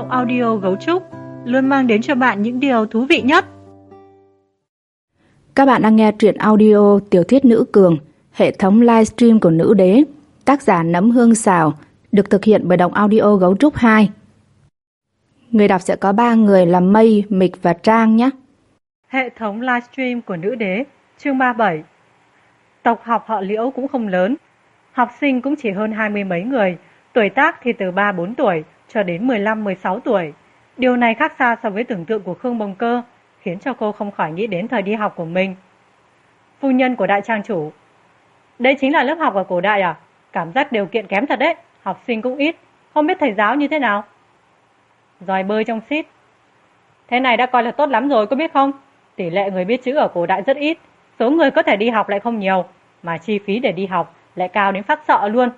Tộc Audio Gấu Trúc luôn mang đến cho bạn những điều thú vị nhất. Các bạn đang nghe truyện audio Tiểu thuyết Nữ Cường, hệ thống livestream của Nữ Đế, tác giả Nấm Hương Xào, được thực hiện bởi Đọc Audio Gấu Trúc 2. Người đọc sẽ có 3 người là Mây, Mịch và Trang nhé. Hệ thống livestream của Nữ Đế, chương 37. Tộc học họ Liễu cũng không lớn, học sinh cũng chỉ hơn 20 mấy người, tuổi tác thì từ 3-4 tuổi cho đến 15-16 tuổi. Điều này khác xa so với tưởng tượng của Khương Bồng Cơ, khiến cho cô không khỏi nghĩ đến thời đi học của mình. Phu nhân của đại trang chủ: đây chính là lớp học ở cổ đại à? Cảm giác điều kiện kém thật đấy, học sinh cũng ít, không biết thầy giáo như thế nào. Giỏi bơi trong xít: thế này đã coi là tốt lắm rồi, có biết không? Tỷ lệ người biết chữ ở cổ đại rất ít, số người có thể đi học lại không nhiều, mà chi phí để đi học lại cao đến phát sợ luôn.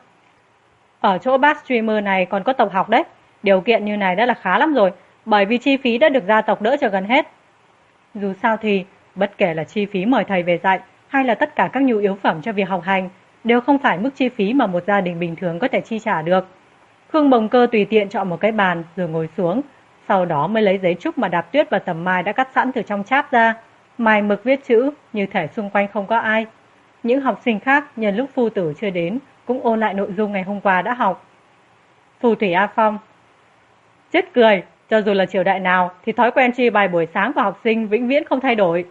Ở chỗ bác streamer này còn có tộc học đấy, điều kiện như này đã là khá lắm rồi, bởi vì chi phí đã được gia tộc đỡ cho gần hết. Dù sao thì, bất kể là chi phí mời thầy về dạy hay là tất cả các nhu yếu phẩm cho việc học hành, đều không phải mức chi phí mà một gia đình bình thường có thể chi trả được. Khương Bồng Cơ tùy tiện chọn một cái bàn rồi ngồi xuống, sau đó mới lấy giấy trúc mà Đạp Tuyết và Tầm Mai đã cắt sẵn từ trong cháp ra, mài mực viết chữ, như thể xung quanh không có ai. Những học sinh khác nhân lúc phu tử chưa đến cũng ôn lại nội dung ngày hôm qua đã học. Phù thủy A Phong: chết cười, cho dù là triều đại nào thì thói quen chia bài buổi sáng của học sinh vĩnh viễn không thay đổi.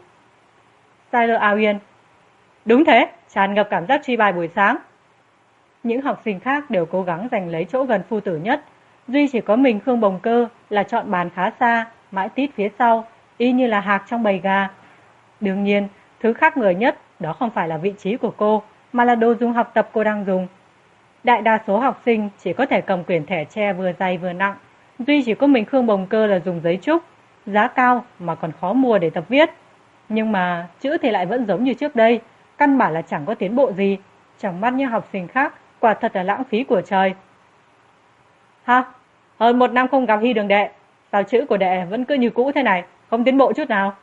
Tyler A Uyên: đúng thế, tràn ngập cảm giác chia bài buổi sáng. Những học sinh khác đều cố gắng giành lấy chỗ gần phu tử nhất, duy chỉ có mình Khương Bồng Cơ là chọn bàn khá xa, mãi tít phía sau, y như là hạc trong bầy gà. Đương nhiên, thứ khác người nhất đó không phải là vị trí của cô, mà là đồ dùng học tập cô đang dùng. Đại đa số học sinh chỉ có thể cầm quyển thẻ tre vừa dày vừa nặng, duy chỉ có mình Khương Bồng Cơ là dùng giấy trúc, giá cao mà còn khó mua để tập viết. Nhưng mà chữ thì lại vẫn giống như trước đây, căn bản là chẳng có tiến bộ gì, trong mắt như học sinh khác, quả thật là lãng phí của trời. Ha, hơn 1 năm không gặp Hy Đường đệ, sao chữ của đệ vẫn cứ như cũ thế này, không tiến bộ chút nào?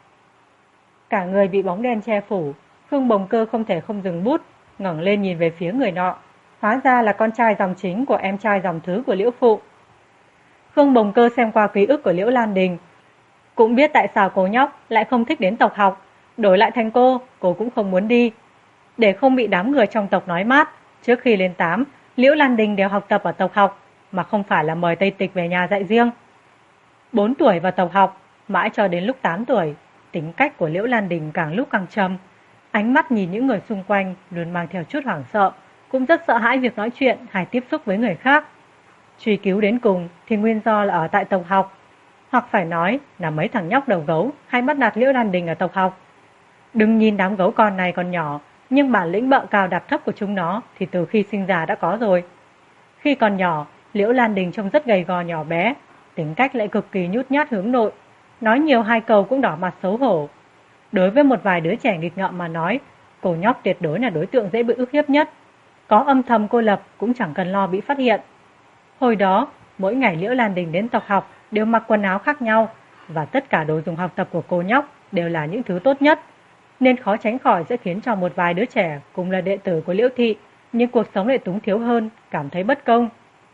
Cả người bị bóng đen che phủ, Khương Bồng Cơ không thể không dừng bút, ngẩng lên nhìn về phía người nọ. Hóa ra là con trai dòng chính của em trai dòng thứ của Liễu Phụ. Khương Bồng Cơ xem qua ký ức của Liễu Lan Đình, cũng biết tại sao cô nhóc lại không thích đến tộc học, đổi lại thành cô cũng không muốn đi. Để không bị đám người trong tộc nói mát, trước khi lên 8, Liễu Lan Đình đều học tập ở tộc học, mà không phải là mời Tây Tịch về nhà dạy riêng. 4 tuổi vào tộc học, mãi cho đến lúc 8 tuổi, tính cách của Liễu Lan Đình càng lúc càng trầm. Ánh mắt nhìn những người xung quanh luôn mang theo chút hoảng sợ, cũng rất sợ hãi việc nói chuyện hay tiếp xúc với người khác. Truy cứu đến cùng thì nguyên do là ở tại tộc học, hoặc phải nói là mấy thằng nhóc đầu gấu hay bắt nạt Liễu Lan Đình ở tộc học. Đừng nhìn đám gấu con này còn nhỏ, nhưng bản lĩnh bợ cao đạp thấp của chúng nó thì từ khi sinh ra đã có rồi. Khi còn nhỏ, Liễu Lan Đình trông rất gầy gò nhỏ bé, tính cách lại cực kỳ nhút nhát hướng nội, nói nhiều 2 câu cũng đỏ mặt xấu hổ. Đối với một vài đứa trẻ nghịch ngợm mà nói, cô nhóc tuyệt đối là đối tượng dễ bị ức hiếp nhất. Có âm thầm cô lập cũng chẳng cần lo bị phát hiện. Hồi đó, mỗi ngày Liễu Lan Đình đến tộc học đều mặc quần áo khác nhau, và tất cả đồ dùng học tập của cô nhóc đều là những thứ tốt nhất, nên khó tránh khỏi sẽ khiến cho một vài đứa trẻ cùng là đệ tử của Liễu thị, nhưng cuộc sống lại túng thiếu hơn, cảm thấy bất công.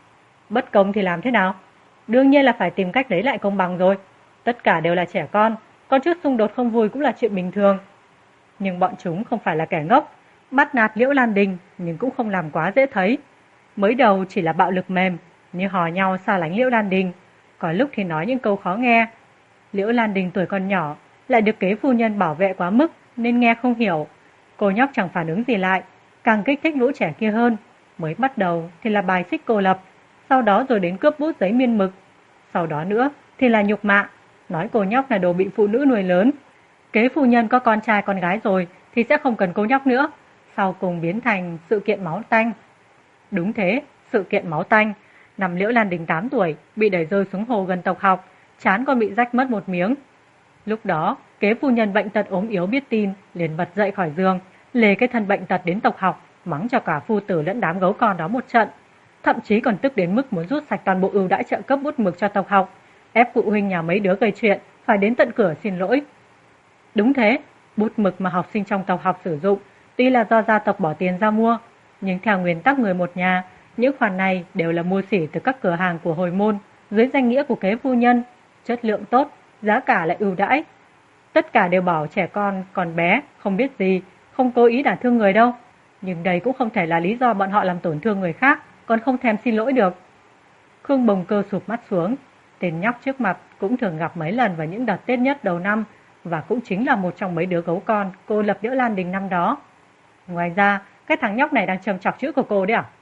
Bất công thì làm thế nào? Đương nhiên là phải tìm cách lấy lại công bằng rồi. Tất cả đều là trẻ con chút xung đột không vui cũng là chuyện bình thường. Nhưng bọn chúng không phải là kẻ ngốc, bắt nạt Liễu Lan Đình nhưng cũng không làm quá dễ thấy. Mới đầu chỉ là bạo lực mềm, như hò nhau xa lánh Liễu Lan Đình, có lúc thì nói những câu khó nghe. Liễu Lan Đình tuổi còn nhỏ, lại được kế phu nhân bảo vệ quá mức nên nghe không hiểu. Cô nhóc chẳng phản ứng gì lại, càng kích thích lũ trẻ kia hơn. Mới bắt đầu thì là bài xích cô lập, sau đó rồi đến cướp bút giấy miên mực, sau đó nữa thì là nhục mạ, nói cô nhóc là đồ bị phụ nữ nuôi lớn. Kế phu nhân có con trai con gái rồi thì sẽ không cần cô nhóc nữa, sau cùng biến thành sự kiện máu tanh. Đúng thế, sự kiện máu tanh. Năm Liễu Lan Đình 8 tuổi, bị đẩy rơi xuống hồ gần tộc học, trán còn bị rách mất một miếng. Lúc đó, kế phu nhân bệnh tật ốm yếu biết tin, liền bật dậy khỏi giường, lê cái thân bệnh tật đến tộc học, mắng cho cả phu tử lẫn đám gấu con đó một trận. Thậm chí còn tức đến mức muốn rút sạch toàn bộ ưu đãi trợ cấp bút mực cho tộc học, ép phụ huynh nhà mấy đứa gây chuyện phải đến tận cửa xin lỗi. Đúng thế, bút mực mà học sinh trong tộc học sử dụng tuy là do gia tộc bỏ tiền ra mua, nhưng theo nguyên tắc người một nhà, những khoản này đều là mua xỉ từ các cửa hàng của hồi môn, dưới danh nghĩa của kế phu nhân, chất lượng tốt, giá cả lại ưu đãi. Tất cả đều bảo trẻ con còn bé, không biết gì, không cố ý đả thương người đâu. Nhưng đây cũng không thể là lý do bọn họ làm tổn thương người khác, còn không thèm xin lỗi được. Khương Bồng Cơ sụp mắt xuống. Tên nhóc trước mặt cũng thường gặp mấy lần vào những đợt Tết nhất đầu năm, và cũng chính là một trong mấy đứa gấu con cô lập Liễu Lan Đình năm đó. Ngoài ra, cái thằng nhóc này đang châm chọc chữ của cô đấy à?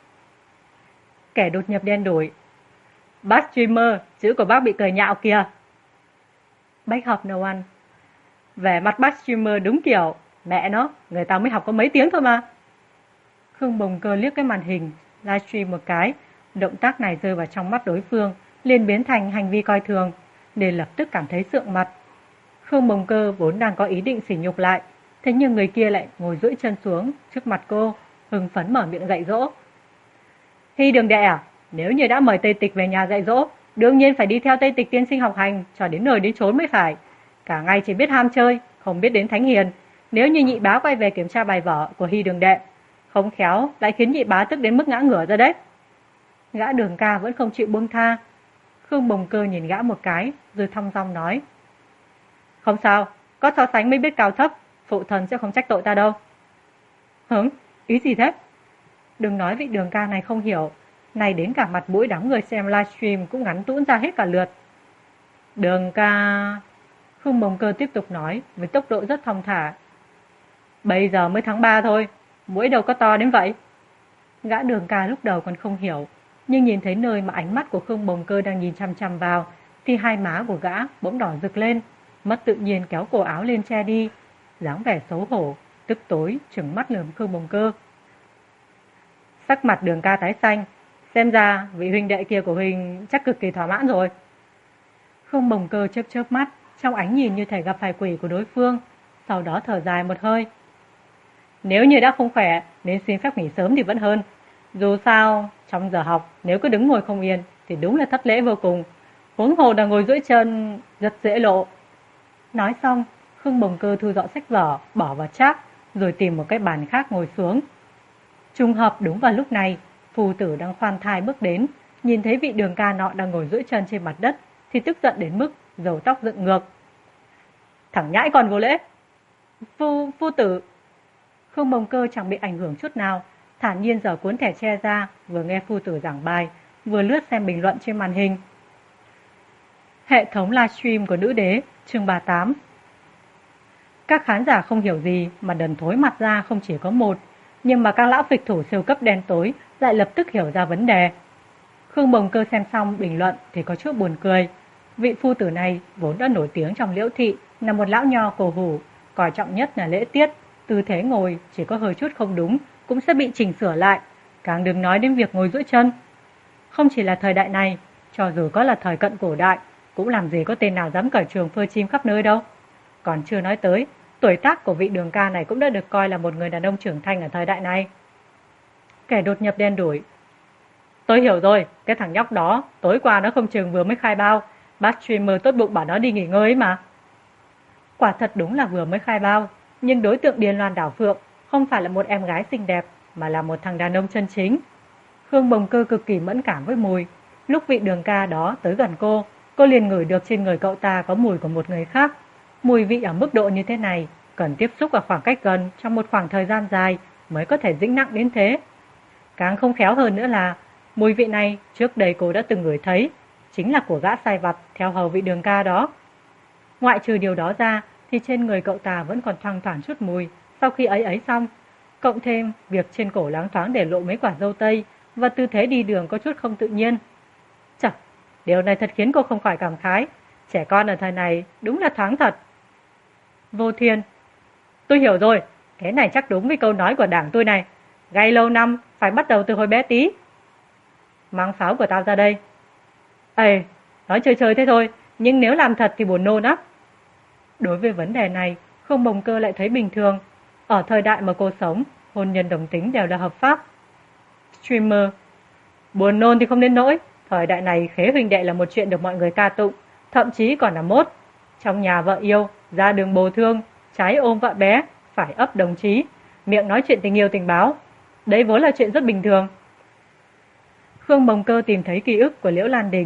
Kẻ đột nhập đen đủi. Bác streamer, chữ của bác bị cười nhạo kìa. Bách hợp nấu ăn. Vẻ mặt bác streamer đúng kiểu, mẹ nó, người ta mới học có mấy tiếng thôi mà. Khương Bồng Cơ liếc cái màn hình livestream một cái, động tác này rơi vào trong mắt đối phương, liền biến thành hành vi coi thường, nên lập tức cảm thấy sượng mặt. Khương Bồng Cơ vốn đang có ý định sỉ nhục lại, thế nhưng người kia lại ngồi duỗi chân xuống trước mặt cô, hưng phấn mở miệng dạy dỗ. Hy Đường đệ à, nếu như đã mời Tây Tịch về nhà dạy dỗ, đương nhiên phải đi theo Tây Tịch tiên sinh học hành cho đến nơi đến chốn mới phải. Cả ngày chỉ biết ham chơi, không biết đến thánh hiền. Nếu như nhị bá quay về kiểm tra bài vở của Hy Đường đệ, không khéo lại khiến nhị bá tức đến mức ngã ngửa ra đấy. Gã Đường ca vẫn không chịu buông tha. Khương Bồng Cơ nhìn gã một cái, rồi thong dong nói. Không sao, có so sánh mới biết cao thấp, phụ thần sẽ không trách tội ta đâu. Hứng, ý gì thế? Đừng nói vị Đường ca này không hiểu, này đến cả mặt mũi đám người xem livestream cũng ngắn tũn ra hết cả lượt. Đường ca... Khương Bồng Cơ tiếp tục nói với tốc độ rất thong thả. Bây giờ mới tháng 3 thôi, mũi đâu có to đến vậy. Gã Đường ca lúc đầu còn không hiểu, nhưng nhìn thấy nơi mà ánh mắt của Khương Bồng Cơ đang nhìn chăm chăm vào, thì hai má của gã bỗng đỏ rực lên, mất tự nhiên kéo cổ áo lên che đi, dáng vẻ xấu hổ, tức tối trừng mắt lườm Khương Bồng Cơ. Sắc mặt Đường ca tái xanh, xem ra vị huynh đệ kia của huynh chắc cực kỳ thỏa mãn rồi. Khương Bồng Cơ chớp chớp mắt, trong ánh nhìn như thể gặp phải quỷ của đối phương, sau đó thở dài một hơi. Nếu như đã không khỏe nên xin phép nghỉ sớm thì vẫn hơn. Dù sao, trong giờ học nếu cứ đứng ngồi không yên thì đúng là thất lễ vô cùng. Huống hồ là ngồi duỗi chân rất dễ lộ. Nói xong, Khương Bồng Cơ thu dọn sách vở, bỏ vào trác, rồi tìm một cái bàn khác ngồi xuống. Trùng hợp đúng vào lúc này, phu tử đang khoan thai bước đến, nhìn thấy vị Đường ca nọ đang ngồi duỗi chân trên mặt đất, thì tức giận đến mức râu tóc dựng ngược. Thằng nhãi còn vô lễ. Phu tử. Khương Bồng Cơ chẳng bị ảnh hưởng chút nào, thản nhiên giở cuốn thẻ tre ra, vừa nghe phu tử giảng bài, vừa lướt xem bình luận trên màn hình. Hệ thống livestream của nữ đế, chương 38. Các khán giả không hiểu gì mà đần thối mặt ra không chỉ có một, nhưng mà các lão phịch thủ siêu cấp đen tối lại lập tức hiểu ra vấn đề. Khương Bồng Cơ xem xong bình luận thì có chút buồn cười. Vị phu tử này vốn đã nổi tiếng trong Liễu thị là một lão nho cổ hủ, coi trọng nhất là lễ tiết, tư thế ngồi chỉ có hơi chút không đúng cũng sẽ bị chỉnh sửa lại, càng đừng nói đến việc ngồi duỗi chân. Không chỉ là thời đại này, cho dù có là thời cận cổ đại, cũng làm gì có tên nào dám cởi trường phơi chim khắp nơi đâu. Còn chưa nói tới, tuổi tác của vị Đường ca này cũng đã được coi là một người đàn ông trưởng thành ở thời đại này. Kẻ đột nhập đen đủi. Tôi hiểu rồi, cái thằng nhóc đó, tối qua nó không chừng vừa mới khai bao, bác streamer tốt bụng bảo nó đi nghỉ ngơi ấy mà. Quả thật đúng là vừa mới khai bao, nhưng đối tượng Điền Loan Đảo Phượng không phải là một em gái xinh đẹp, mà là một thằng đàn ông chân chính. Khương Bồng Cơ cực kỳ mẫn cảm với mùi. Lúc vị Đường ca đó tới gần cô liền ngửi được trên người cậu ta có mùi của một người khác. Mùi vị ở mức độ như thế này, cần tiếp xúc ở khoảng cách gần trong một khoảng thời gian dài mới có thể dính nặng đến thế. Càng không khéo hơn nữa là, mùi vị này trước đây cô đã từng ngửi thấy, chính là của gã sai vặt theo hầu vị Đường ca đó. Ngoại trừ điều đó ra, thì trên người cậu ta vẫn còn thoang thoảng chút mùi sau khi ấy xong, cộng thêm việc trên cổ loáng thoáng để lộ mấy quả râu tây và tư thế đi đường có chút không tự nhiên. Chật, điều này thật khiến cô không khỏi cảm khái, trẻ con ở thời này đúng là thoáng thật. Vô Thiên. Tôi hiểu rồi, cái này chắc đúng với câu nói của đảng tôi này, gay lâu năm phải bắt đầu từ hồi bé tí. Mang pháo của tao ra đây. Ê, nói chơi chơi thế thôi, nhưng nếu làm thật thì buồn nôn á. Đối với vấn đề này, Khương Bồng Cơ lại thấy bình thường. Ở thời đại mà cô sống, hôn nhân đồng tính đều là hợp pháp. Streamer. Buồn nôn thì không đến nỗi, thời đại này khế huynh đệ là một chuyện được mọi người ca tụng, thậm chí còn là mốt. Trong nhà vợ yêu, ra đường bồ thương, trái ôm vợ bé, phải ấp đồng chí, miệng nói chuyện tình yêu tình báo. Đấy vốn là chuyện rất bình thường. Khương Bồng Cơ tìm thấy ký ức của Liễu Lan Đình,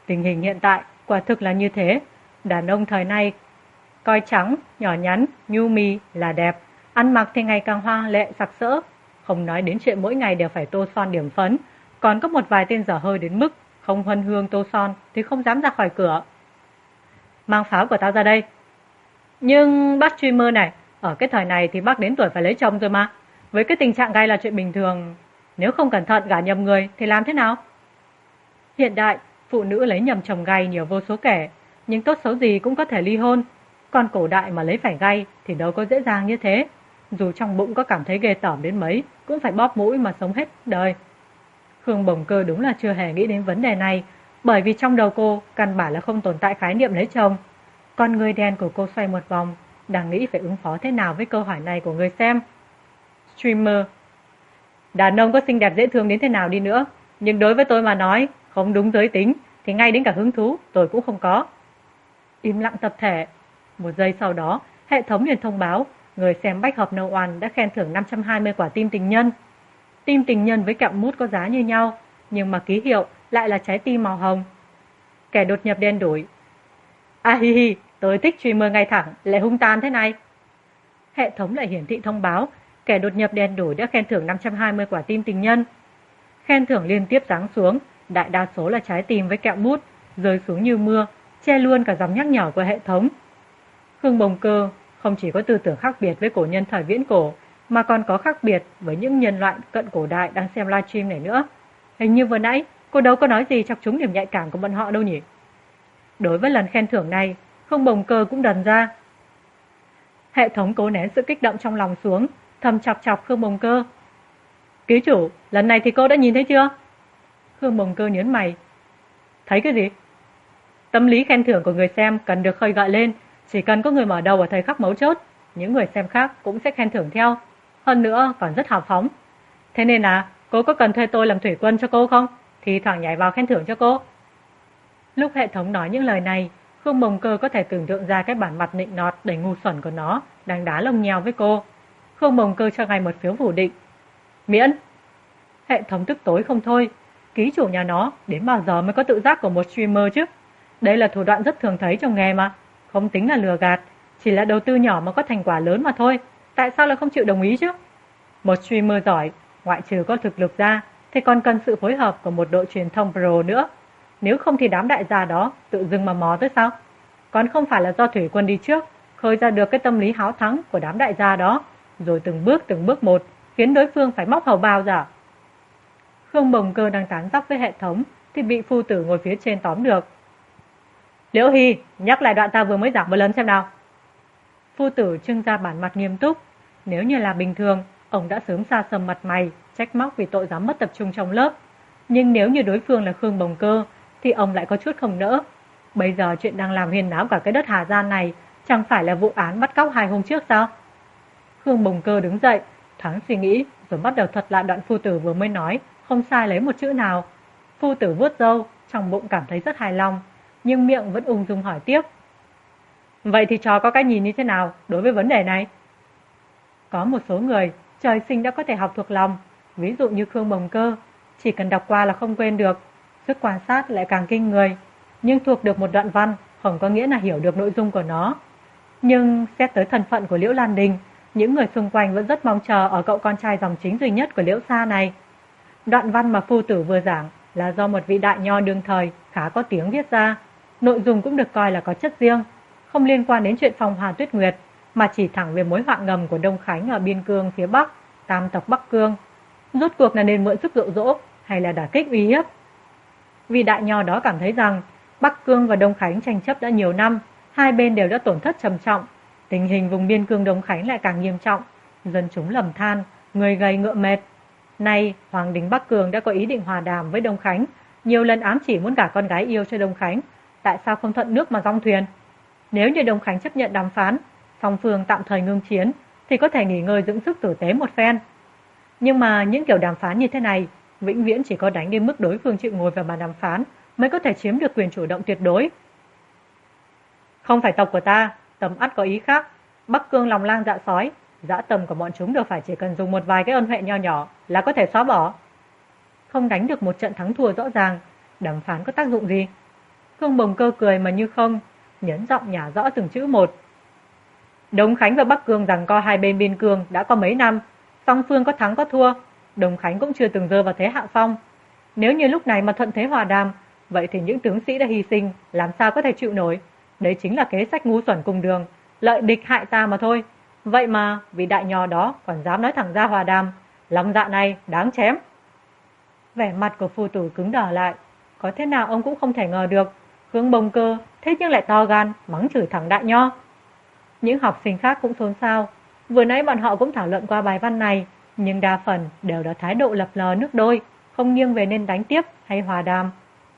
Tình hình hiện tại quả thực là như thế. Đàn ông thời nay coi trắng, nhỏ nhắn, nhu mì là đẹp, ăn mặc thì ngày càng hoa lệ sặc sỡ. Không nói đến chuyện mỗi ngày đều phải tô son điểm phấn, còn có một vài tên dở hơi đến mức không huân hương tô son thì không dám ra khỏi cửa. Mang pháo của tao ra đây. Nhưng bác streamer này, ở cái thời này thì bác đến tuổi phải lấy chồng rồi mà. Với cái tình trạng gay là chuyện bình thường, nếu không cẩn thận gả nhầm người thì làm thế nào? Hiện đại, phụ nữ lấy nhầm chồng gay nhiều vô số kẻ, nhưng tốt xấu gì cũng có thể ly hôn. Còn cổ đại mà lấy phải gay thì đâu có dễ dàng như thế. Dù trong bụng có cảm thấy ghê tởm đến mấy, cũng phải bóp mũi mà sống hết đời. Khương Bồng Cơ đúng là chưa hề nghĩ đến vấn đề này, bởi vì trong đầu cô căn bản là không tồn tại khái niệm lấy chồng. Con người đen của cô xoay một vòng, đang nghĩ phải ứng phó thế nào với câu hỏi này của người xem. Streamer: đàn ông có xinh đẹp dễ thương đến thế nào đi nữa, nhưng đối với tôi mà nói, không đúng giới tính thì ngay đến cả hứng thú tôi cũng không có. Im lặng tập thể. Một giây sau đó, hệ thống liền thông báo người xem bách hợp No One đã khen thưởng 520 quả tim tình nhân. Tim tình nhân với kẹo mút có giá như nhau, nhưng mà ký hiệu lại là trái tim màu hồng. Kẻ đột nhập đen đủi: a hi hi, tôi thích streamer ngay thẳng lại hung tàn thế này. Hệ thống lại hiển thị thông báo kẻ đột nhập đen đủi đã khen thưởng 520 quả tim tình nhân. Khen thưởng liên tiếp giáng xuống, đại đa số là trái tim với kẹo mút, rơi xuống như mưa, che luôn cả dòng nhắc nhở của hệ thống. Khương Bồng Cơ không chỉ có tư tưởng khác biệt với cổ nhân thời viễn cổ, mà còn có khác biệt với những nhân loại cận cổ đại đang xem livestream này nữa. Hình như vừa nãy cô đâu có nói gì chọc trúng điểm nhạy cảm của bọn họ đâu nhỉ? Đối với lần khen thưởng này, Khương Bồng Cơ cũng đần ra. Hệ thống cố nén sự kích động trong lòng xuống, thầm chọc chọc Khương Bồng Cơ. Ký chủ, lần này thì cô đã nhìn thấy chưa? Khương Bồng Cơ nhớn mày. Thấy cái gì? Tâm lý khen thưởng của người xem cần được khơi gợi lên, chỉ cần có người mở đầu ở thời khắc mấu chốt, những người xem khác cũng sẽ khen thưởng theo. Hơn nữa còn rất hào phóng. Thế nên là cô có cần thuê tôi làm thủy quân cho cô không? Thì thoảng nhảy vào khen thưởng cho cô. Lúc hệ thống nói những lời này, Khương Bồng Cơ có thể tưởng tượng ra cái bản mặt nịnh nọt đầy ngu xuẩn của nó đang đá lông nheo với cô. Khương Bồng Cơ cho ngay một phiếu phủ định. Miễn. Hệ thống tức tối không thôi. Ký chủ nhà nó đến bao giờ mới có tự giác của một streamer chứ? Đây là thủ đoạn rất thường thấy trong nghề mà. Không tính là lừa gạt, chỉ là đầu tư nhỏ mà có thành quả lớn mà thôi. Tại sao lại không chịu đồng ý chứ? Một streamer giỏi, ngoại trừ có thực lực ra, thì còn cần sự phối hợp của một đội truyền thông pro nữa. Nếu không thì đám đại gia đó tự dưng mà mò tới sao? Còn không phải là do thủy quân đi trước, khơi ra được cái tâm lý háo thắng của đám đại gia đó, rồi từng bước một, khiến đối phương phải móc hầu bao ra. Khương Bồng Cơ đang tán dóc với hệ thống, thì bị phu tử ngồi phía trên tóm được. Liễu Hy, nhắc lại đoạn ta vừa mới giảng một lần xem nào. Phu tử trưng ra bản mặt nghiêm túc. Nếu như là bình thường, ông đã sớm sa sầm mặt mày, trách móc vì tội dám mất tập trung trong lớp. Nhưng nếu như đối phương là Khương Bồng Cơ, thì ông lại có chút không nỡ. Bây giờ chuyện đang làm huyên náo cả cái đất Hà Giang này, chẳng phải là vụ án bắt cóc 2 hôm trước sao? Khương Bồng Cơ đứng dậy, thoáng suy nghĩ, rồi bắt đầu thuật lại đoạn phu tử vừa mới nói, không sai lấy một chữ nào. Phu tử vuốt râu, trong bụng cảm thấy rất hài lòng, nhưng miệng vẫn ung dung hỏi tiếp. Vậy thì trò có cái nhìn như thế nào đối với vấn đề này? Có một số người trời sinh đã có thể học thuộc lòng, ví dụ như Khương Bồng Cơ, chỉ cần đọc qua là không quên được, sức quan sát lại càng kinh người, nhưng thuộc được một đoạn văn không có nghĩa là hiểu được nội dung của nó. Nhưng xét tới thân phận của Liễu Lan Đình, những người xung quanh vẫn rất mong chờ ở cậu con trai dòng chính duy nhất của Liễu Sa này. Đoạn văn mà phu tử vừa giảng là do một vị đại nho đương thời khá có tiếng viết ra, nội dung cũng được coi là có chất riêng, không liên quan đến chuyện Phong Hoa Tuyết Nguyệt, mà chỉ thẳng về mối họa ngầm của Đông Khánh ở biên cương phía Bắc, tam tộc Bắc Cương. Rốt cuộc là nên mượn sức dụ dỗ hay là đả kích uy hiếp? Vị đại nho đó cảm thấy rằng Bắc Cương và Đông Khánh tranh chấp đã nhiều năm, hai bên đều đã tổn thất trầm trọng, tình hình vùng biên cương Đông Khánh lại càng nghiêm trọng, dân chúng lầm than, người gầy ngựa mệt. Nay, Hoàng đình Bắc Cương đã có ý định hòa đàm với Đông Khánh, nhiều lần ám chỉ muốn gả con gái yêu cho Đông Khánh, tại sao không thuận nước mà dong thuyền? Nếu như Đông Khánh chấp nhận đàm phán, song phương tạm thời ngưng chiến, thì có thể nghỉ ngơi dưỡng sức tử tế một phen. Nhưng mà những kiểu đàm phán như thế này, vĩnh viễn chỉ có đánh đến mức đối phương chịu ngồi vào bàn đàm phán mới có thể chiếm được quyền chủ động tuyệt đối. Không phải tộc của ta, tầm ắt có ý khác. Bắc Cương lòng lang dạ sói, dã tâm của bọn chúng đều phải chỉ cần dùng một vài cái ân huệ nho nhỏ là có thể xóa bỏ. Không đánh được một trận thắng thua rõ ràng, đàm phán có tác dụng gì? Khương Bồng Cơ cười mà như không, nhấn giọng nhả rõ từng chữ một. Đông Khánh và Bắc Cương giằng co hai bên biên cương đã có mấy năm, song phương có thắng có thua, Đông Khánh cũng chưa từng rơi vào thế hạ phong. Nếu như lúc này mà thuận thế hòa đàm, vậy thì những tướng sĩ đã hy sinh làm sao có thể chịu nổi. Đấy chính là kế sách ngu xuẩn cùng đường, lợi địch hại ta mà thôi. Vậy mà vị đại nho đó còn dám nói thẳng ra hòa đàm, lòng dạ này đáng chém. Vẻ mặt của phu tử cứng đờ lại, có thế nào ông cũng không thể ngờ được, Khương Bồng Cơ thế nhưng lại to gan mắng chửi thẳng đại nho. Những học sinh khác cũng xôn xao, vừa nãy bọn họ cũng thảo luận qua bài văn này, nhưng đa phần đều đã thái độ lập lờ nước đôi, không nghiêng về nên đánh tiếp hay hòa đàm.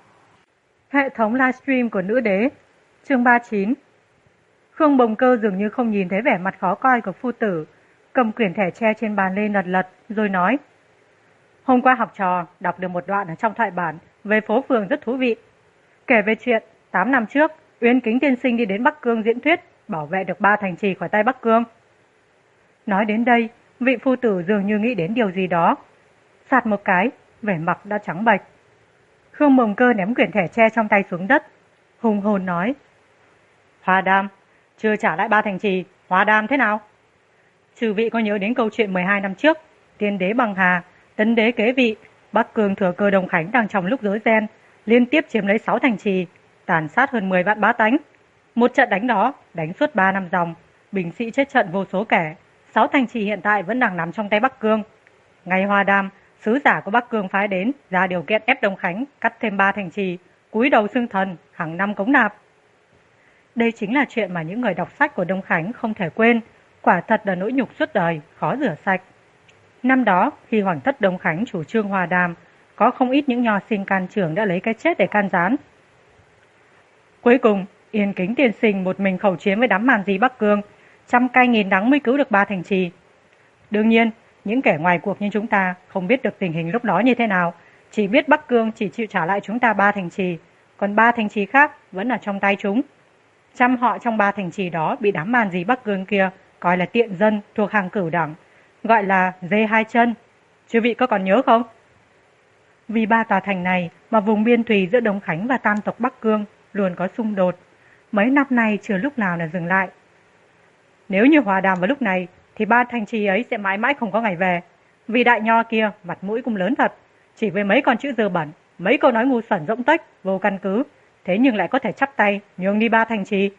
Hệ thống livestream của nữ đế, chương 39. Khương Bồng Cơ dường như không nhìn thấy vẻ mặt khó coi của phu tử, cầm quyển thẻ tre trên bàn lên lật lật, rồi nói: Hôm qua học trò đọc được một đoạn ở trong thoại bản về phố phường rất thú vị. Kể về chuyện 8 năm trước, Uyên Kính tiên sinh đi đến Bắc Cương diễn thuyết, bảo vệ được 3 thành trì khỏi tay Bắc Cương. Nói đến đây, vị phu tử dường như nghĩ đến điều gì đó. Sạt một cái, vẻ mặt đã trắng bệch. Khương Bồng Cơ ném quyển thẻ tre trong tay xuống đất, hùng hồn nói: Hòa đàm, chưa trả lại 3 thành trì, hòa đàm thế nào? Chư vị có nhớ đến câu chuyện 12 năm trước, tiên đế Bằng Hà, tấn đế kế vị, Bắc Cương thừa cơ Đông Khánh đang trong lúc rối ren, liên tiếp chiếm lấy 6 thành trì, tàn sát hơn 10 vạn bá tánh. Một trận đánh đó, đánh suốt 3 năm dòng, binh sĩ chết trận vô số kẻ, 6 thành trì hiện tại vẫn đang nằm trong tay Bắc Cương. Ngày hòa đàm, sứ giả của Bắc Cương phái đến, ra điều kiện ép Đông Khánh cắt thêm 3 thành trì, cúi đầu xưng thần, hàng năm cống nạp. Đây chính là chuyện mà những người đọc sách của Đông Khánh không thể quên, quả thật là nỗi nhục suốt đời, khó rửa sạch. Năm đó, khi Hoàng thất Đông Khánh chủ trương hòa đàm, có không ít những nho sinh can trưởng đã lấy cái chết để can gián. Cuối cùng, Yên Kính tiên sinh một mình khẩu chiến với đám màn di Bắc Cương, trăm cay nghìn đắng mới cứu được 3 thành trì. Đương nhiên, những kẻ ngoài cuộc như chúng ta không biết được tình hình lúc đó như thế nào, chỉ biết Bắc Cương chỉ chịu trả lại chúng ta 3 thành trì, còn 3 thành trì khác vẫn ở trong tay chúng. Trăm họ trong 3 thành trì đó bị đám màn di Bắc Cương kia coi là tiện dân thuộc hàng cửu đẳng, gọi là dê hai chân. Chư vị có còn nhớ không? Vì 3 tòa thành này mà vùng biên thùy giữa Đông Khánh và tam tộc Bắc Cương luôn có xung đột. Mấy năm nay chưa lúc nào là dừng lại. Nếu như hòa đàm vào lúc này thì 3 thành trì ấy sẽ mãi mãi không có ngày về. Vì đại nho kia mặt mũi cũng lớn thật, chỉ với mấy con chữ dơ bẩn, mấy câu nói ngu xuẩn rỗng tuếch, vô căn cứ, thế nhưng lại có thể chắp tay nhường đi 3 thành trì.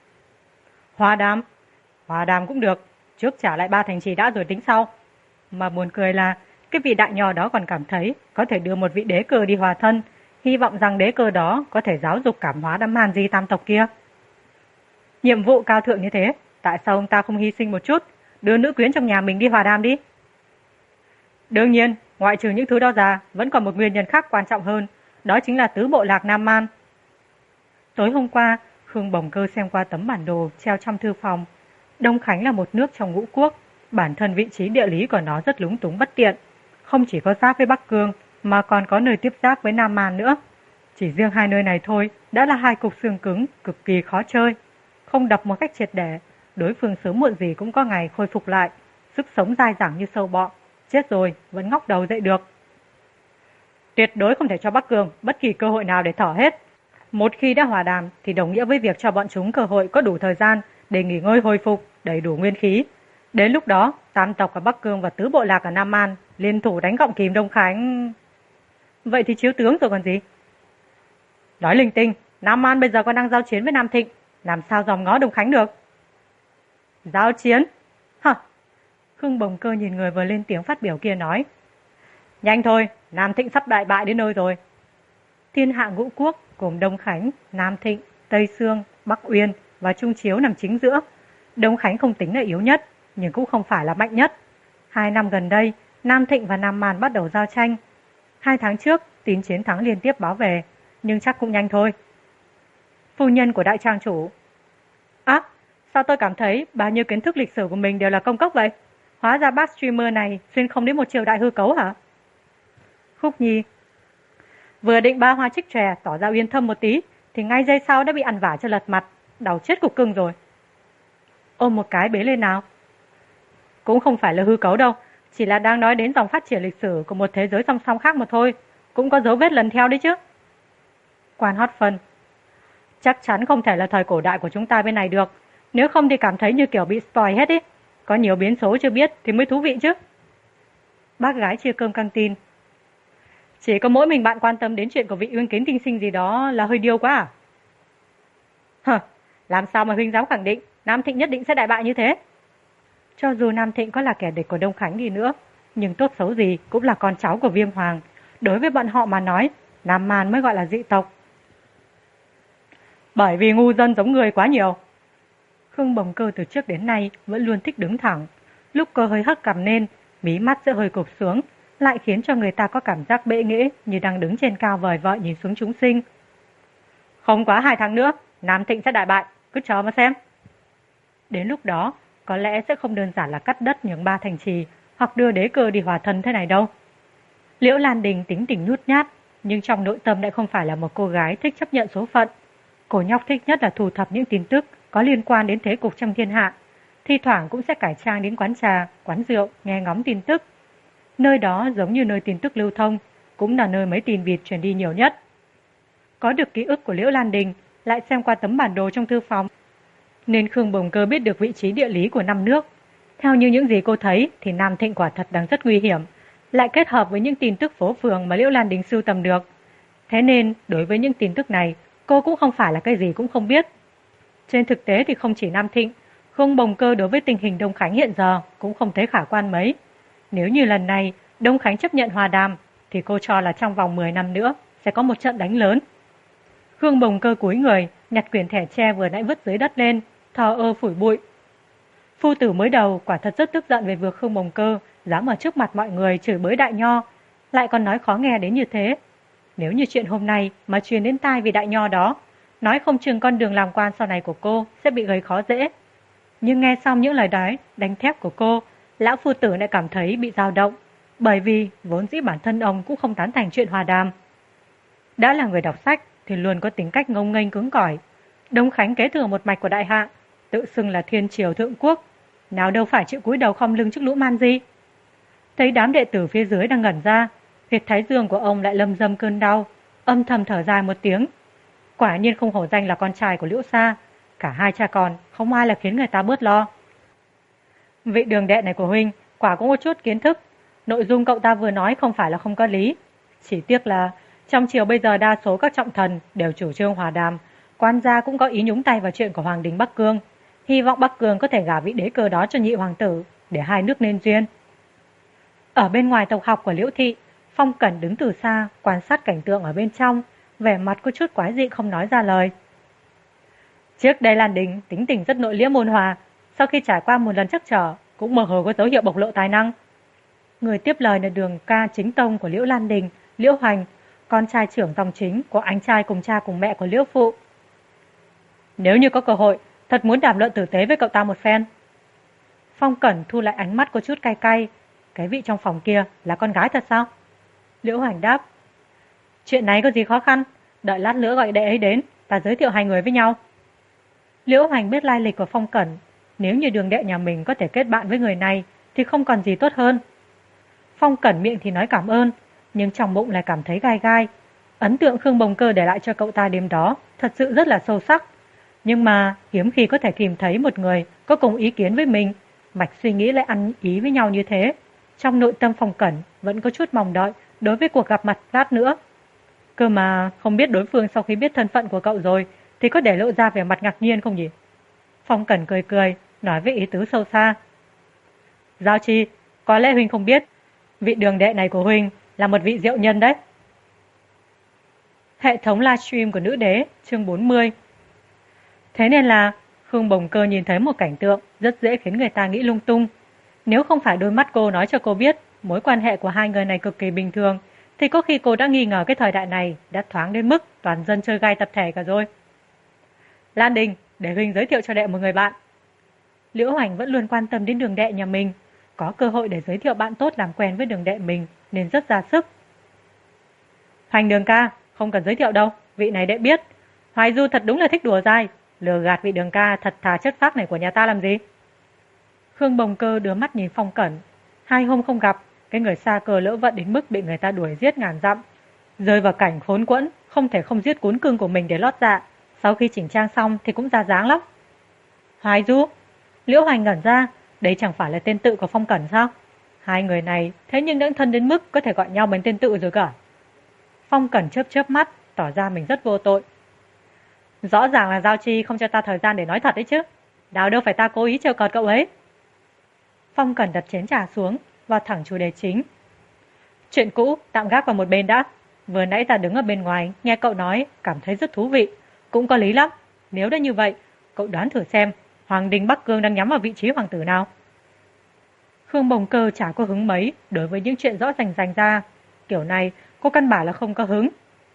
Hòa đàm cũng được, trước trả lại 3 thành trì đã rồi tính sau. Mà buồn cười là cái vị đại nho đó còn cảm thấy có thể đưa một vị đế cơ đi hòa thân, hy vọng rằng đế cơ đó có thể giáo dục cảm hóa đám màn di tam tộc kia. Nhiệm vụ cao thượng như thế, tại sao ông ta không hy sinh một chút, đưa nữ quyến trong nhà mình đi hòa đàm đi? Đương nhiên, ngoại trừ những thứ đó ra, vẫn còn một nguyên nhân khác quan trọng hơn, đó chính là tứ bộ lạc Nam Man. Tối hôm qua, Khương Bồng Cơ xem qua tấm bản đồ treo trong thư phòng. Đông Khánh là một nước trong ngũ quốc, bản thân vị trí địa lý của nó rất lúng túng bất tiện. Không chỉ có giáp với Bắc Cương, mà còn có nơi tiếp giáp với Nam Man nữa. Chỉ riêng 2 nơi này thôi đã là 2 cục xương cứng cực kỳ khó chơi. Không đập một cách triệt để, đối phương sớm muộn gì cũng có ngày khôi phục lại, sức sống dai dẳng như sâu bọ, chết rồi vẫn ngóc đầu dậy được. Tuyệt đối không thể cho Bắc Cương bất kỳ cơ hội nào để thở hết. Một khi đã hòa đàm thì đồng nghĩa với việc cho bọn chúng cơ hội có đủ thời gian để nghỉ ngơi hồi phục, đầy đủ nguyên khí. Đến lúc đó, tam tộc ở Bắc Cương và tứ bộ lạc ở Nam Man liên thủ đánh gọng kìm Đông Khánh. Vậy thì chiếu tướng rồi còn gì? Nói linh tinh, Nam Man bây giờ còn đang giao chiến với Nam Thịnh, làm sao dòm ngó Đông Khánh được? Giao chiến? Hả? Khương Bồng Cơ nhìn người vừa lên tiếng phát biểu kia nói. Nhanh thôi, Nam Thịnh sắp đại bại đến nơi rồi. Thiên hạ ngũ quốc gồm Đông Khánh, Nam Thịnh, Tây Sương, Bắc Uyên và Trung Chiếu nằm chính giữa. Đông Khánh không tính là yếu nhất, nhưng cũng không phải là mạnh nhất. 2 năm gần đây, Nam Thịnh và Nam Man bắt đầu giao tranh. 2 tháng trước, tín chiến thắng liên tiếp báo về, nhưng chắc cũng nhanh thôi. Phu nhân của đại trang chủ. Sao tôi cảm thấy bao nhiêu kiến thức lịch sử của mình đều là công cốc vậy? Hóa ra bác streamer này xuyên không đến một triều đại hư cấu hả? Khúc Nhi. Vừa định ba hoa trích chòe tỏ ra uyên thâm một tí, thì ngay giây sau đã bị ăn vả cho lật mặt, đầu chết cục cưng rồi. Ôm một cái bế lên nào. Cũng không phải là hư cấu đâu, chỉ là đang nói đến dòng phát triển lịch sử của một thế giới song song khác mà thôi, cũng có dấu vết lần theo đấy chứ. Quan hót phân. Chắc chắn không thể là thời cổ đại của chúng ta bên này được. Nếu không thì cảm thấy như kiểu bị spoil hết ý. Có nhiều biến số chưa biết thì mới thú vị chứ. Bác gái chia cơm căng tin. Chỉ có mỗi mình bạn quan tâm đến chuyện của vị uyên kính tinh sinh gì đó là hơi điêu quá à? Hờ, làm sao mà huynh dám khẳng định Nam Thịnh nhất định sẽ đại bại như thế? Cho dù Nam Thịnh có là kẻ địch của Đông Khánh đi nữa, nhưng tốt xấu gì cũng là con cháu của Viêm Hoàng. Đối với bọn họ mà nói, Nam Man mới gọi là dị tộc. Bởi vì ngu dân giống người quá nhiều. Khương Bồng Cơ từ trước đến nay vẫn luôn thích đứng thẳng. Lúc cô hơi hất cằm lên, mí mắt sẽ hơi cụp xuống, lại khiến cho người ta có cảm giác bệ nghễ như đang đứng trên cao vời vợi nhìn xuống chúng sinh. Không quá 2 tháng nữa, Nam Thịnh sẽ đại bại, cứ chờ mà xem. Đến lúc đó, có lẽ sẽ không đơn giản là cắt đất nhường 3 thành trì hoặc đưa đế cơ đi hòa thân thế này đâu. Liễu Lan Đình tính tình nhút nhát, nhưng trong nội tâm lại không phải là một cô gái thích chấp nhận số phận. Cô nhóc thích nhất là thu thập những tin tức có liên quan đến thế cục trong thiên hạ. Thi thoảng cũng sẽ cải trang đến quán trà, quán rượu, nghe ngóng tin tức. Nơi đó giống như nơi tin tức lưu thông, cũng là nơi mấy tin vịt truyền đi nhiều nhất. Có được ký ức của Liễu Lan Đình, lại xem qua tấm bản đồ trong thư phòng, nên Khương Bồng Cơ biết được vị trí địa lý của 5 nước. Theo như những gì cô thấy thì Nam Thịnh quả thật đang rất nguy hiểm, lại kết hợp với những tin tức phố phường mà Liễu Lan Đình sưu tầm được. Thế nên, đối với những tin tức này, cô cũng không phải là cái gì cũng không biết. Trên thực tế thì không chỉ Nam Thịnh, Khương Bồng Cơ đối với tình hình Đông Khánh hiện giờ cũng không thấy khả quan mấy. Nếu như lần này Đông Khánh chấp nhận hòa đàm, thì cô cho là trong vòng 10 năm nữa sẽ có một trận đánh lớn. Khương Bồng Cơ cúi người, nhặt quyển thẻ tre vừa nãy vứt dưới đất lên, thờ ơ phủi bụi. Phu tử mới đầu quả thật rất tức giận về việc Khương Bồng Cơ dám ở trước mặt mọi người chửi bới Đại Nho, lại còn nói khó nghe đến như thế. Nếu như chuyện hôm nay mà truyền đến tai vị Đại Nho đó, nói không chừng con đường làm quan sau này của cô sẽ bị gây khó dễ. Nhưng nghe xong những lời nói đánh thép của cô, lão phu tử lại cảm thấy bị dao động, bởi vì vốn dĩ bản thân ông cũng không tán thành chuyện hòa đàm. Đã là người đọc sách thì luôn có tính cách ngông nghênh cứng cỏi. Đông Khánh kế thừa một mạch của đại hạ, tự xưng là thiên triều thượng quốc, nào đâu phải chịu cúi đầu khom lưng trước lũ man di. Thấy đám đệ tử phía dưới đang ngẩn ra, huyệt thái dương của ông lại lâm dâm cơn đau, âm thầm thở dài một tiếng. Quả nhiên không hổ danh là con trai của Liễu Sa, cả hai cha con không ai là khiến người ta bớt lo. Vị đường đệ này của huynh quả cũng có chút kiến thức, nội dung cậu ta vừa nói không phải là không có lý, chỉ tiếc là trong triều bây giờ đa số các trọng thần đều chủ trương hòa đàm, quan gia cũng có ý nhúng tay vào chuyện của Hoàng đình Bắc Cương, hy vọng Bắc Cương có thể gả vị đế cơ đó cho nhị hoàng tử để hai nước nên duyên. Ở bên ngoài tộc học của Liễu thị, Phong Cẩn đứng từ xa quan sát cảnh tượng ở bên trong, vẻ mặt có chút quái dị không nói ra lời. Trước đây Lan Đình tính tình rất nội liễm ôn hòa, sau khi trải qua một lần trắc trở cũng mơ hồ có dấu hiệu bộc lộ tài năng. Người tiếp lời là Đường ca chính tông của Liễu Lan Đình, Liễu Hoành, con trai trưởng dòng chính của anh trai cùng cha cùng mẹ của Liễu phụ. Nếu như có cơ hội, thật muốn đàm luận tử tế với cậu ta một phen. Phong Cẩn thu lại ánh mắt có chút cay cay. Cái vị trong phòng kia là con gái thật sao? Liễu Hoành đáp. Chuyện này có gì khó khăn, đợi lát nữa gọi đệ ấy đến, ta giới thiệu hai người với nhau. Liễu Hoành biết lai lịch của Phong Cẩn, nếu như đường đệ nhà mình có thể kết bạn với người này thì không còn gì tốt hơn. Phong Cẩn miệng thì nói cảm ơn, nhưng trong bụng lại cảm thấy gai gai. Ấn tượng Khương Bồng Cơ để lại cho cậu ta đêm đó thật sự rất là sâu sắc. Nhưng mà hiếm khi có thể tìm thấy một người có cùng ý kiến với mình, mạch suy nghĩ lại ăn ý với nhau như thế. Trong nội tâm Phong Cẩn vẫn có chút mong đợi đối với cuộc gặp mặt lát nữa. Cơ mà không biết đối phương sau khi biết thân phận của cậu rồi thì có để lộ ra vẻ mặt ngạc nhiên không nhỉ? Phong Cẩn cười cười, nói với ý tứ sâu xa. Giao Chi, có lẽ huynh không biết, vị đường đệ này của huynh là một vị diệu nhân đấy. Hệ thống livestream của nữ đế, chương 40. Thế nên là Khương Bồng Cơ nhìn thấy một cảnh tượng rất dễ khiến người ta nghĩ lung tung. Nếu không phải đôi mắt cô nói cho cô biết mối quan hệ của hai người này cực kỳ bình thường, thì có khi cô đã nghi ngờ cái thời đại này đã thoáng đến mức toàn dân chơi gai tập thể cả rồi. Lan Đình, để huynh giới thiệu cho đệ một người bạn. Liễu Hoành vẫn luôn quan tâm đến đường đệ nhà mình, có cơ hội để giới thiệu bạn tốt làm quen với đường đệ mình nên rất ra sức. Hoành đường ca, không cần giới thiệu đâu, vị này đệ biết. Hoài Du thật đúng là thích đùa dai, lừa gạt vị đường ca thật thà chất phác này của nhà ta làm gì. Khương Bồng Cơ đưa mắt nhìn Phong Cẩn. 2 hôm không gặp, cái người xa cơ lỡ vận đến mức bị người ta đuổi giết ngàn dặm, rơi vào cảnh khốn quẫn, không thể không giết cuốn cưng của mình để lót dạ. sau khi chỉnh trang xong thì cũng ra dáng lắm. Hoài Du, Liễu Hoành ngẩn ra, đây chẳng phải là tên tự của Phong Cẩn sao? Hai người này thế nhưng đã thân đến mức có thể gọi nhau bằng tên tự rồi cả. Phong Cẩn chớp chớp mắt, tỏ ra mình rất vô tội. Rõ ràng là Giao Chi không cho ta thời gian để nói thật đấy chứ. Nào đâu phải ta cố ý trêu cợt cậu ấy. Phong Cẩn đặt chén trà xuống, vào thẳng chủ đề chính. Chuyện cũ tạm gác vào một bên đã. Vừa nãy ta đứng ở bên ngoài, nghe cậu nói, cảm thấy rất thú vị. Cũng có lý lắm. Nếu đã như vậy, cậu đoán thử xem, Hoàng đình Bắc Cương đang nhắm vào vị trí hoàng tử nào. Khương Bồng Cơ chả có hứng mấy đối với những chuyện rõ rành rành ra. Kiểu này, cô căn bản là không có hứng.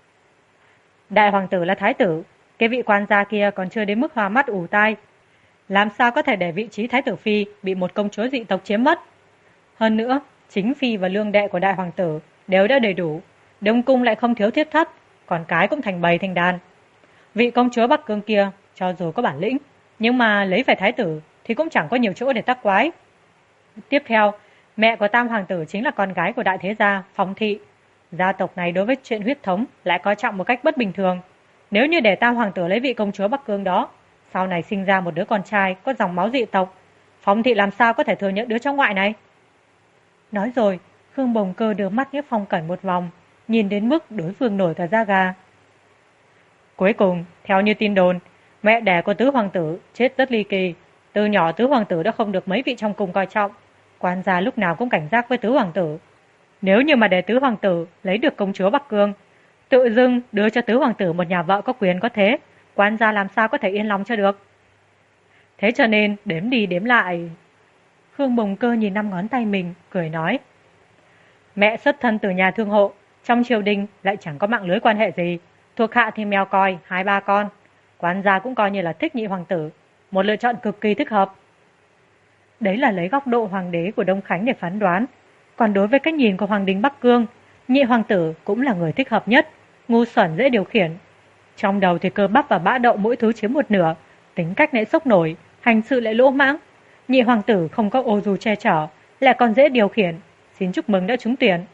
Đại hoàng tử là thái tử, cái vị quan gia kia còn chưa đến mức hoa mắt ù tai. Làm sao có thể để vị trí thái tử phi bị một công chúa dị tộc chiếm mất? Hơn nữa, chính phi và lương đệ của đại hoàng tử đều đã đầy đủ, đông cung lại không thiếu thiết thất, còn cái cũng thành bầy thành đàn. Vị công chúa Bắc Cương kia, cho dù có bản lĩnh, nhưng mà lấy phải thái tử thì cũng chẳng có nhiều chỗ để tác quái. Tiếp theo, mẹ của tam hoàng tử chính là con gái của đại thế gia Phong Thị. Gia tộc này đối với chuyện huyết thống lại coi trọng một cách bất bình thường. Nếu như để tam hoàng tử lấy vị công chúa Bắc Cương đó, sau này sinh ra một đứa con trai có dòng máu dị tộc, Phong Thị làm sao có thể thừa nhận đứa cháu ngoại này? Nói rồi, Khương Bồng Cơ đưa mắt nghiếc Phong Cẩn một vòng, nhìn đến mức đối phương nổi cả da gà. Cuối cùng, theo như tin đồn, mẹ đẻ của tứ hoàng tử chết rất ly kỳ. Từ nhỏ tứ hoàng tử đã không được mấy vị trong cung coi trọng. Quan gia lúc nào cũng cảnh giác với tứ hoàng tử. Nếu như mà để tứ hoàng tử lấy được công chúa Bắc Cương, tự dưng đưa cho tứ hoàng tử một nhà vợ có quyền có thế, quan gia làm sao có thể yên lòng cho được. Thế cho nên đếm đi đếm lại. Khương Bồng Cơ nhìn 5 ngón tay mình, cười nói. Mẹ xuất thân từ nhà thương hộ, trong triều đình lại chẳng có mạng lưới quan hệ gì. Thuộc hạ thì mèo coi 2-3 con. Quan gia cũng coi như là thích nhị hoàng tử, một lựa chọn cực kỳ thích hợp. Đấy là lấy góc độ hoàng đế của Đông Khánh để phán đoán. Còn đối với cách nhìn của hoàng đình Bắc Cương, nhị hoàng tử cũng là người thích hợp nhất, ngu xuẩn dễ điều khiển. Trong đầu thì cơ bắp và bã đậu mỗi thứ chiếm một nửa, tính cách lại sốc nổi, hành sự lại lỗ mãng. Nhị hoàng tử không có ô dù che chở, lại còn dễ điều khiển. Xin chúc mừng đã trúng tuyển.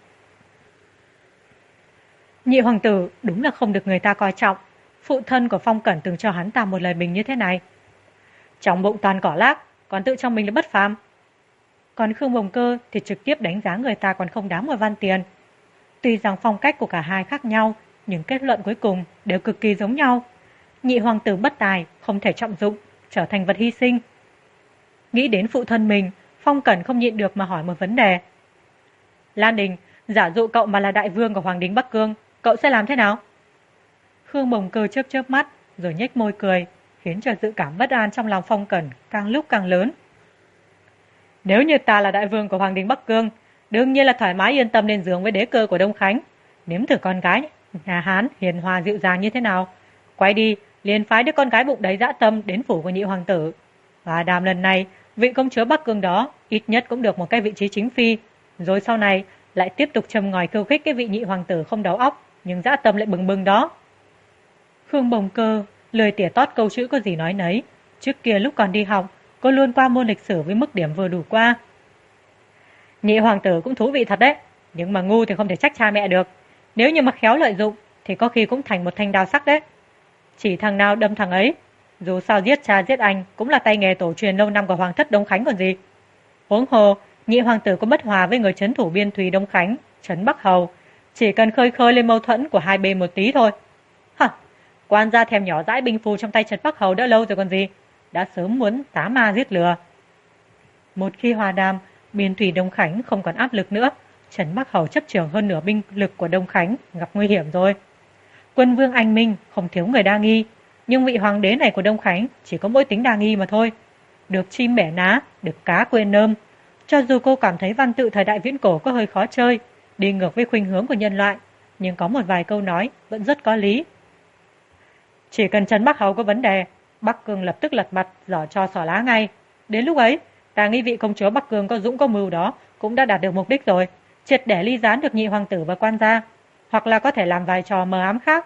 Nhị hoàng tử đúng là không được người ta coi trọng. Phụ thân của Phong Cẩn từng cho hắn ta một lời bình như thế này. Trong bụng toàn cỏ lác, còn tự cho mình là bất phàm. Còn Khương Bồng Cơ thì trực tiếp đánh giá người ta còn không đáng một văn tiền. Tuy rằng phong cách của cả hai khác nhau, nhưng kết luận cuối cùng đều cực kỳ giống nhau. Nhị hoàng tử bất tài, không thể trọng dụng, trở thành vật hy sinh. Nghĩ đến phụ thân mình, Phong Cẩn không nhịn được mà hỏi một vấn đề. Lan Đình, giả dụ cậu mà là đại vương của Hoàng đình Bắc Cương, cậu sẽ làm thế nào? Khương Bồng Cơ chớp chớp mắt, rồi nhếch môi cười, khiến cho dự cảm bất an trong lòng Phong Cẩn càng lúc càng lớn. Nếu như ta là đại vương của Hoàng đình Bắc Cương, đương nhiên là thoải mái yên tâm lên giường với đế cơ của Đông Khánh. Nếm thử con gái nhà Hán hiền hòa dịu dàng như thế nào. Quay đi, liền phái đứa con gái bụng đầy dã tâm đến phủ của nhị hoàng tử. Và đàm lần này, vị công chúa Bắc Cương đó ít nhất cũng được một cái vị trí chính phi. Rồi sau này lại tiếp tục châm ngòi khiêu khích cái vị nhị hoàng tử không đầu óc, nhưng dã tâm lại bừng bừng đó. Khương Bồng Cơ lười tỉa tót câu chữ có gì nói nấy. Trước kia lúc còn đi học, cô luôn qua môn lịch sử với mức điểm vừa đủ qua. Nhị hoàng tử cũng thú vị thật đấy, nhưng mà ngu thì không thể trách cha mẹ được. Nếu như mà khéo lợi dụng thì có khi cũng thành một thanh đao sắc đấy. Chỉ thằng nào đâm thằng ấy. Dù sao giết cha giết anh cũng là tay nghề tổ truyền lâu năm của Hoàng thất Đông Khánh còn gì. Huống hồ, nhị hoàng tử có bất hòa với người trấn thủ biên thùy Đông Khánh, trấn Bắc Hầu, chỉ cần khơi khơi lên mâu thuẫn của hai bên một tí thôi. Hả, quan gia thèm nhỏ dãi binh phù trong tay trấn Bắc Hầu đã lâu rồi còn gì, đã sớm muốn tá ma giết lừa. Một khi hòa đàm, biên thùy Đông Khánh không còn áp lực nữa, trấn Bắc Hầu chấp trưởng hơn nửa binh lực của Đông Khánh gặp nguy hiểm rồi. Quân vương anh minh không thiếu người đa nghi, nhưng vị hoàng đế này của Đông Khánh chỉ có mỗi tính đa nghi mà thôi. Được chim bẻ ná, được cá quên nơm. Cho dù cô cảm thấy văn tự thời đại viễn cổ có hơi khó chơi, đi ngược với khuynh hướng của nhân loại, nhưng có một vài câu nói vẫn rất có lý. Chỉ cần trấn Bắc Hầu có vấn đề, Bắc Cương lập tức lật mặt, giỏ cho xỏ lá ngay. Đến lúc ấy, ta nghĩ vị công chúa Bắc Cương có dũng có mưu đó cũng đã đạt được mục đích rồi, triệt để ly gián được nhị hoàng tử và quan gia, hoặc là có thể làm vài trò mờ ám khác.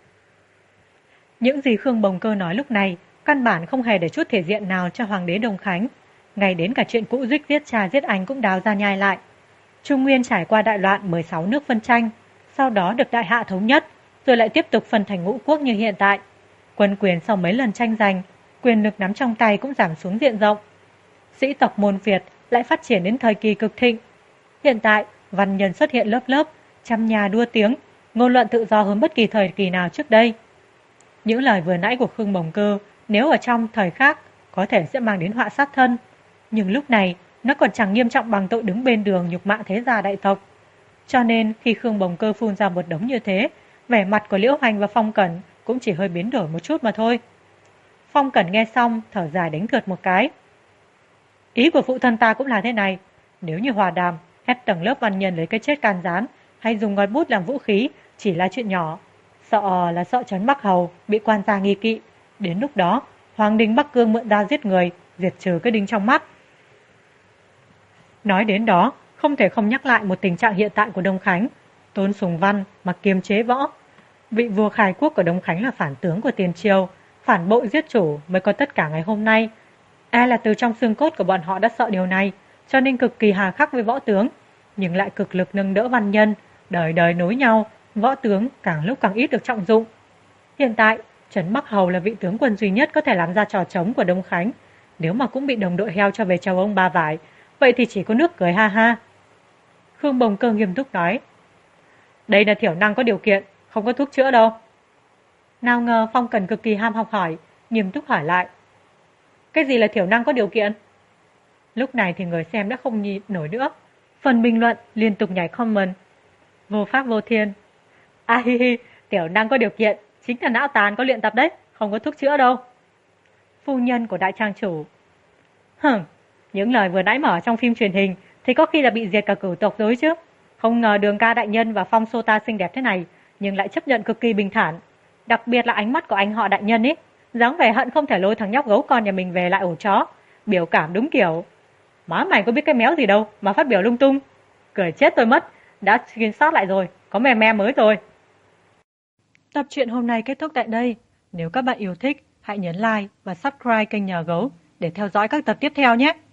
Những gì Khương Bồng Cơ nói lúc này căn bản không hề để chút thể diện nào cho hoàng đế Đông Khánh. Ngay đến cả chuyện cũ Duých giết cha giết anh cũng đào ra nhai lại. Trung Nguyên trải qua đại loạn 16 nước phân tranh, sau đó được đại hạ thống nhất, rồi lại tiếp tục phân thành ngũ quốc như hiện tại. Quân quyền sau mấy lần tranh giành, quyền lực nắm trong tay cũng giảm xuống diện rộng. Sĩ tộc môn Việt lại phát triển đến thời kỳ cực thịnh. Hiện tại, văn nhân xuất hiện lớp lớp, trăm nhà đua tiếng, ngôn luận tự do hơn bất kỳ thời kỳ nào trước đây. Những lời vừa nãy của Khương Bồng Cơ nếu ở trong thời khác có thể sẽ mang đến họa sát thân, nhưng lúc này nó còn chẳng nghiêm trọng bằng tội đứng bên đường nhục mạ thế gia đại tộc. Cho nên khi Khương Bồng Cơ phun ra một đống như thế, vẻ mặt của Liễu Hoành và Phong Cẩn cũng chỉ hơi biến đổi một chút mà thôi. Phong Cẩn nghe xong thở dài đánh cược một cái. Ý của phụ thân ta cũng là thế này, nếu như hòa đàm, ép tầng lớp văn nhân lấy cái chết can gián hay dùng ngòi bút làm vũ khí chỉ là chuyện nhỏ. Sợ Trấn Bắc Hầu bị quan gia nghi kỵ, đến lúc đó Hoàng đình Bắc Cương mượn dao giết người, diệt trừ cái đinh trong mắt. Nói đến đó, không thể không nhắc lại một tình trạng hiện tại của Đông Khánh. Tôn Sùng Văn mà kiềm chế võ. Vị vua khai quốc của Đông Khánh là phản tướng của tiền triều, phản bội giết chủ mới có tất cả ngày hôm nay. Là từ trong xương cốt của bọn họ đã sợ điều này, cho nên cực kỳ hà khắc với võ tướng, nhưng lại cực lực nâng đỡ văn nhân, đời đời nối nhau, võ tướng càng lúc càng ít được trọng dụng. Hiện tại, Trấn Bắc Hầu là vị tướng quân duy nhất có thể làm ra trò trống của Đông Khánh, nếu mà cũng bị đồng đội heo cho về châu ông ba vải, vậy thì chỉ có nước cười ha ha. Khương Bồng Cơ nghiêm túc nói, đây là thiểu năng có điều kiện, không có thuốc chữa đâu. Nào ngờ Phong Cẩn cực kỳ ham học hỏi, nghiêm túc hỏi lại, cái gì là thiểu năng có điều kiện? Lúc này thì người xem đã không nhịn nổi nữa, phần bình luận liên tục nhảy comment. Vô pháp vô thiên, hi hi, thiểu năng có điều kiện chính là não tàn có luyện tập đấy, không có thuốc chữa đâu. Phu nhân của đại trang chủ, những lời vừa nãy mở trong phim truyền hình thì có khi là bị diệt cả cửu tộc rồi chứ. Không ngờ Đường Ca đại nhân và Phong Sô Ta xinh đẹp thế này, nhưng lại chấp nhận cực kỳ bình thản. Đặc biệt là ánh mắt của anh họ đại nhân ấy, dáng vẻ hận không thể lôi thằng nhóc gấu con nhà mình về lại ổ chó. Biểu cảm đúng kiểu, má mày có biết cái méo gì đâu mà phát biểu lung tung. Cười chết tôi mất, đã screenshot lại rồi, có meme mới rồi. Tập truyện hôm nay kết thúc tại đây. Nếu các bạn yêu thích, hãy nhấn like và subscribe kênh Nhà Gấu để theo dõi các tập tiếp theo nhé.